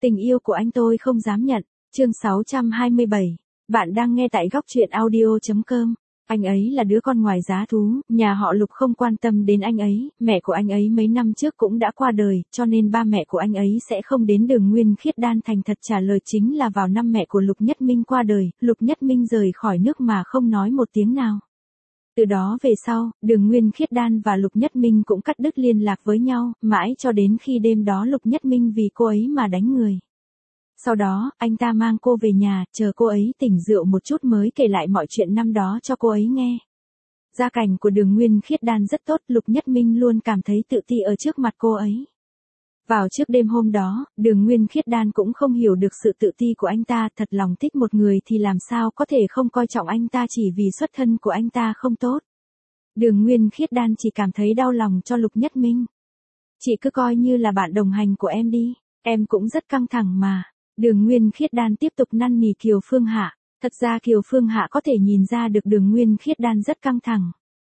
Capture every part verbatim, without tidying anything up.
Tình yêu của anh tôi không dám nhận. Chương sáu trăm hai mươi bảy. Bạn đang nghe tại góc truyện audio.com. Anh ấy là đứa con ngoài giá thú, nhà họ Lục không quan tâm đến anh ấy, mẹ của anh ấy mấy năm trước cũng đã qua đời, cho nên ba mẹ của anh ấy sẽ không đến Đường Nguyên Khiết Đan. Thành thật trả lời chính là vào năm mẹ của Lục Nhất Minh qua đời, Lục Nhất Minh rời khỏi nước mà không nói một tiếng nào. Từ đó về sau, Đường Nguyên Khiết Đan và Lục Nhất Minh cũng cắt đứt liên lạc với nhau, mãi cho đến khi đêm đó Lục Nhất Minh vì cô ấy mà đánh người. Sau đó, anh ta mang cô về nhà, chờ cô ấy tỉnh rượu một chút mới kể lại mọi chuyện năm đó cho cô ấy nghe. Gia cảnh của Đường Nguyên Khiết Đan rất tốt, Lục Nhất Minh luôn cảm thấy tự ti ở trước mặt cô ấy. Vào trước đêm hôm đó, Đường Nguyên Khiết Đan cũng không hiểu được sự tự ti của anh ta, thật lòng thích một người thì làm sao có thể không coi trọng anh ta chỉ vì xuất thân của anh ta không tốt. Đường Nguyên Khiết Đan chỉ cảm thấy đau lòng cho Lục Nhất Minh. Chị cứ coi như là bạn đồng hành của em đi, em cũng rất căng thẳng mà. Đường Nguyên Khiết Đan tiếp tục năn nỉ Kiều Phương Hạ, thật ra Kiều Phương Hạ có thể nhìn ra được Đường Nguyên Khiết Đan rất căng thẳng.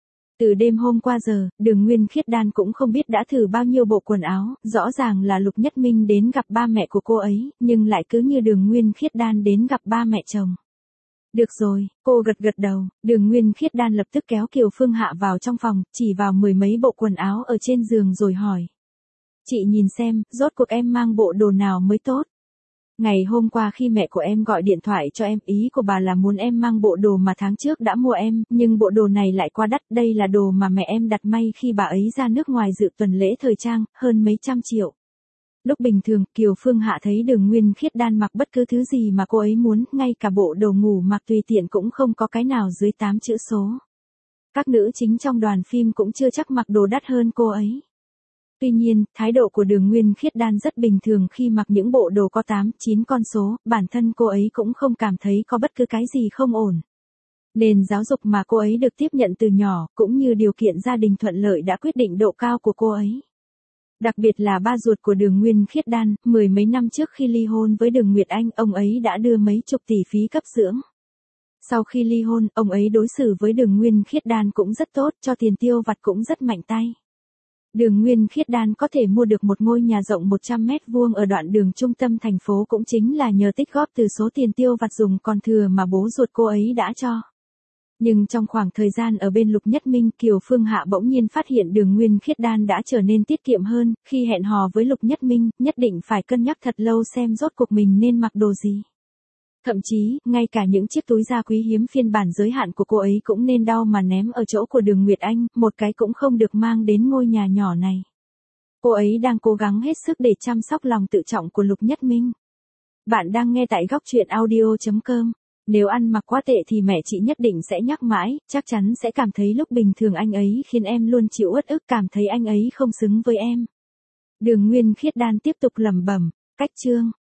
Từ đêm hôm qua giờ, Đường Nguyên Khiết Đan cũng không biết đã thử bao nhiêu bộ quần áo, rõ ràng là Lục Nhất Minh đến gặp ba mẹ của cô ấy, nhưng lại cứ như Đường Nguyên Khiết Đan đến gặp ba mẹ chồng. Được rồi, cô gật gật đầu, Đường Nguyên Khiết Đan lập tức kéo Kiều Phương Hạ vào trong phòng, chỉ vào mười mấy bộ quần áo ở trên giường rồi hỏi. Chị nhìn xem, rốt cuộc em mang bộ đồ nào mới tốt? Ngày hôm qua khi mẹ của em gọi điện thoại cho em, ý của bà là muốn em mang bộ đồ mà tháng trước đã mua em, nhưng bộ đồ này lại quá đắt, đây là đồ mà mẹ em đặt may khi bà ấy ra nước ngoài dự tuần lễ thời trang, hơn mấy trăm triệu. Lúc bình thường, Kiều Phương Hạ thấy Đường Nguyên Khiết Đan mặc bất cứ thứ gì mà cô ấy muốn, ngay cả bộ đồ ngủ mặc tùy tiện cũng không có cái nào dưới tám chữ số. Các nữ chính trong đoàn phim cũng chưa chắc mặc đồ đắt hơn cô ấy. Tuy nhiên, thái độ của Đường Nguyên Khiết Đan rất bình thường khi mặc những bộ đồ có tám, chín con số, bản thân cô ấy cũng không cảm thấy có bất cứ cái gì không ổn. Nền giáo dục mà cô ấy được tiếp nhận từ nhỏ, cũng như điều kiện gia đình thuận lợi đã quyết định độ cao của cô ấy. Đặc biệt là ba ruột của Đường Nguyên Khiết Đan, mười mấy năm trước khi ly hôn với Đường Nguyệt Anh, ông ấy đã đưa mấy chục tỷ phí cấp dưỡng. Sau khi ly hôn, ông ấy đối xử với Đường Nguyên Khiết Đan cũng rất tốt, cho tiền tiêu vặt cũng rất mạnh tay. Đường Nguyên Khiết Đan có thể mua được một ngôi nhà rộng một trăm mét vuông ở đoạn đường trung tâm thành phố cũng chính là nhờ tích góp từ số tiền tiêu vặt dùng còn thừa mà bố ruột cô ấy đã cho. Nhưng trong khoảng thời gian ở bên Lục Nhất Minh, Kiều Phương Hạ bỗng nhiên phát hiện Đường Nguyên Khiết Đan đã trở nên tiết kiệm hơn, khi hẹn hò với Lục Nhất Minh, nhất định phải cân nhắc thật lâu xem rốt cuộc mình nên mặc đồ gì. Thậm chí, ngay cả những chiếc túi da quý hiếm phiên bản giới hạn của cô ấy cũng nên đau mà ném ở chỗ của Đường Nguyệt Anh, một cái cũng không được mang đến ngôi nhà nhỏ này. Cô ấy đang cố gắng hết sức để chăm sóc lòng tự trọng của Lục Nhất Minh. Bạn đang nghe tại góc truyện audio.com. Nếu ăn mặc quá tệ thì mẹ chị nhất định sẽ nhắc mãi, chắc chắn sẽ cảm thấy lúc bình thường anh ấy khiến em luôn chịu uất ức, cảm thấy anh ấy không xứng với em. Đường Nguyên Khiết Đan tiếp tục lẩm bẩm, cách chương.